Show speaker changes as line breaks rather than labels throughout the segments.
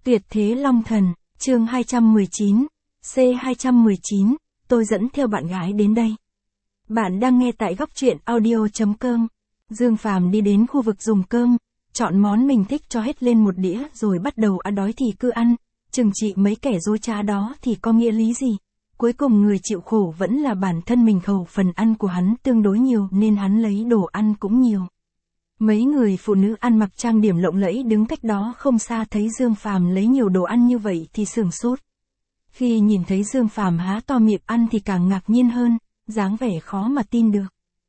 Tuyệt thế Long Thần, chương 219, C219, tôi dẫn theo bạn gái đến đây. Bạn đang nghe tại góc truyện audio.com. Dương Phàm đi đến khu vực dùng cơm, chọn món mình thích cho hết lên một đĩa rồi bắt đầu ăn, đói thì cứ ăn, trừng trị mấy kẻ dối trá đó thì có nghĩa lý gì. Cuối cùng người chịu khổ vẫn là bản thân mình, khẩu phần ăn của hắn tương đối nhiều nên hắn lấy đồ ăn cũng nhiều. Mấy người phụ nữ ăn mặc trang điểm lộng lẫy đứng cách đó không xa thấy Dương Phàm lấy nhiều đồ ăn như vậy thì sửng sốt. Khi nhìn thấy Dương Phàm há to miệng ăn thì càng ngạc nhiên hơn, dáng vẻ khó mà tin được.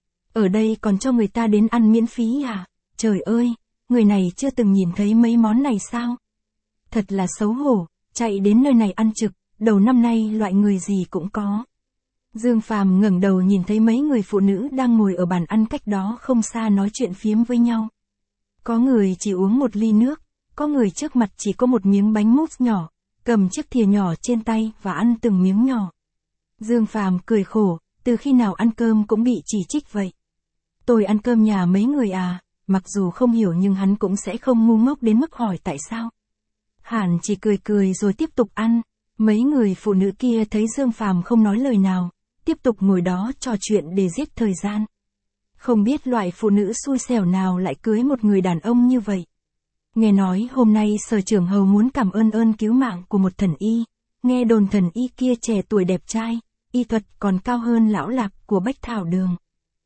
Ở đây còn cho người ta đến ăn miễn phí à? Trời ơi, người này chưa từng nhìn thấy mấy món này sao? Thật là xấu hổ, chạy đến nơi này ăn trực, đầu năm nay loại người gì cũng có. Dương Phàm ngẩng đầu nhìn thấy mấy người phụ nữ đang ngồi ở bàn ăn cách đó không xa nói chuyện phiếm với nhau. Có người chỉ uống một ly nước, có người trước mặt chỉ có một miếng bánh mousse nhỏ, cầm chiếc thìa nhỏ trên tay và ăn từng miếng nhỏ. Dương Phàm cười khổ, từ khi nào ăn cơm cũng bị chỉ trích vậy. Tôi ăn cơm nhà mấy người à, mặc dù không hiểu nhưng hắn cũng sẽ không ngu ngốc đến mức hỏi tại sao. Hắn chỉ cười cười rồi tiếp tục ăn. Mấy người phụ nữ kia thấy Dương Phàm không nói lời nào, tiếp tục ngồi đó trò chuyện để giết thời gian. Không biết loại phụ nữ xui xẻo nào lại cưới một người đàn ông như vậy. Nghe nói hôm nay Sở Trưởng Hầu muốn cảm ơn cứu mạng của một thần y. Nghe đồn thần y kia trẻ tuổi đẹp trai, y thuật còn cao hơn lão Lạc của Bách Thảo Đường.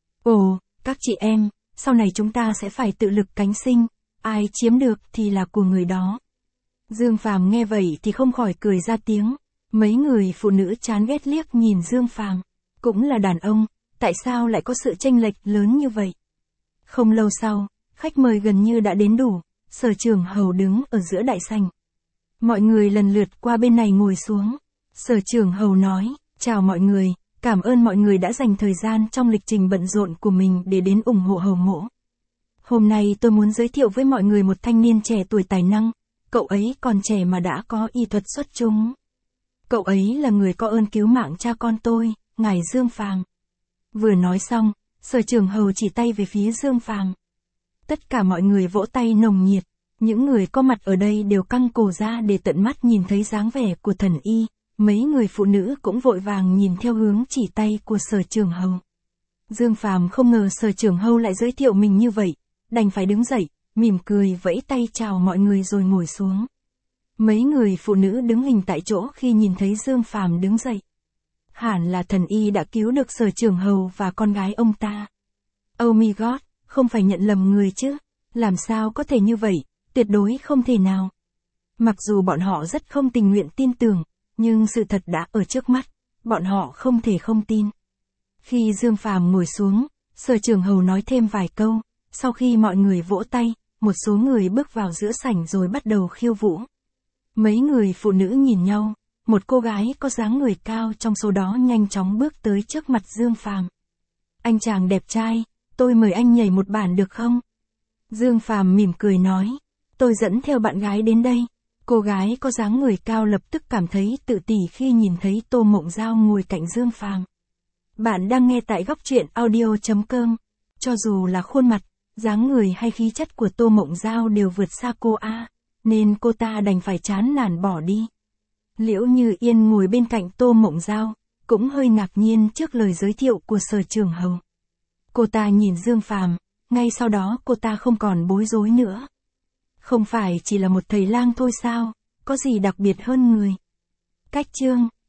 Ồ, các chị em, sau này chúng ta sẽ phải tự lực cánh sinh, ai chiếm được thì là của người đó. Dương Phàm nghe vậy thì không khỏi cười ra tiếng. Mấy người phụ nữ chán ghét liếc nhìn Dương Phàm. Cũng là đàn ông, tại sao lại có sự chênh lệch lớn như vậy? Không lâu sau, khách mời gần như đã đến đủ, Sở Trưởng Hầu đứng ở giữa đại sảnh. Mọi người lần lượt qua bên này ngồi xuống. Sở Trưởng Hầu nói, chào mọi người, cảm ơn mọi người đã dành thời gian trong lịch trình bận rộn của mình để đến ủng hộ Hầu mỗ. Hôm nay tôi muốn giới thiệu với mọi người một thanh niên trẻ tuổi tài năng, cậu ấy còn trẻ mà đã có y thuật xuất chúng. Cậu ấy là người có ơn cứu mạng cha con tôi, ngài Dương Phàm. Vừa nói xong, Sở Trưởng Hầu chỉ tay về phía Dương Phàm. Tất cả mọi người vỗ tay nồng nhiệt, những người có mặt ở đây đều căng cổ ra để tận mắt nhìn thấy dáng vẻ của thần y, mấy người phụ nữ cũng vội vàng nhìn theo hướng chỉ tay của Sở Trưởng Hầu. Dương Phàm không ngờ Sở Trưởng Hầu lại giới thiệu mình như vậy, đành phải đứng dậy, mỉm cười vẫy tay chào mọi người rồi ngồi xuống. Mấy người phụ nữ đứng hình tại chỗ khi nhìn thấy Dương Phàm đứng dậy. Hẳn là thần y đã cứu được Sở Trưởng Hầu và con gái ông ta. Oh my god, không phải nhận lầm người chứ, làm sao có thể như vậy, tuyệt đối không thể nào. Mặc dù bọn họ rất không tình nguyện tin tưởng, nhưng sự thật đã ở trước mắt, bọn họ không thể không tin. Khi Dương Phàm ngồi xuống, Sở Trưởng Hầu nói thêm vài câu, sau khi mọi người vỗ tay, một số người bước vào giữa sảnh rồi bắt đầu khiêu vũ. Mấy người phụ nữ nhìn nhau, một cô gái có dáng người cao trong số đó nhanh chóng bước tới trước mặt Dương Phàm. Anh chàng đẹp trai, tôi mời anh nhảy một bản được không? Dương Phàm mỉm cười nói, tôi dẫn theo bạn gái đến đây. Cô gái có dáng người cao lập tức cảm thấy tự tỷ khi nhìn thấy Tô Mộng Giao ngồi cạnh Dương Phàm. Bạn đang nghe tại góc truyện audio.com. Cho dù là khuôn mặt, dáng người hay khí chất của Tô Mộng Giao đều vượt xa cô A, nên cô ta đành phải chán nản bỏ đi. Liễu Như Yên ngồi bên cạnh Tô Mộng Giao, cũng hơi ngạc nhiên trước lời giới thiệu của Sở Trưởng Hầu. Cô ta nhìn Dương Phàm, ngay sau đó cô ta không còn bối rối nữa. Không phải chỉ là một thầy lang thôi sao, có gì đặc biệt hơn người. Cách chương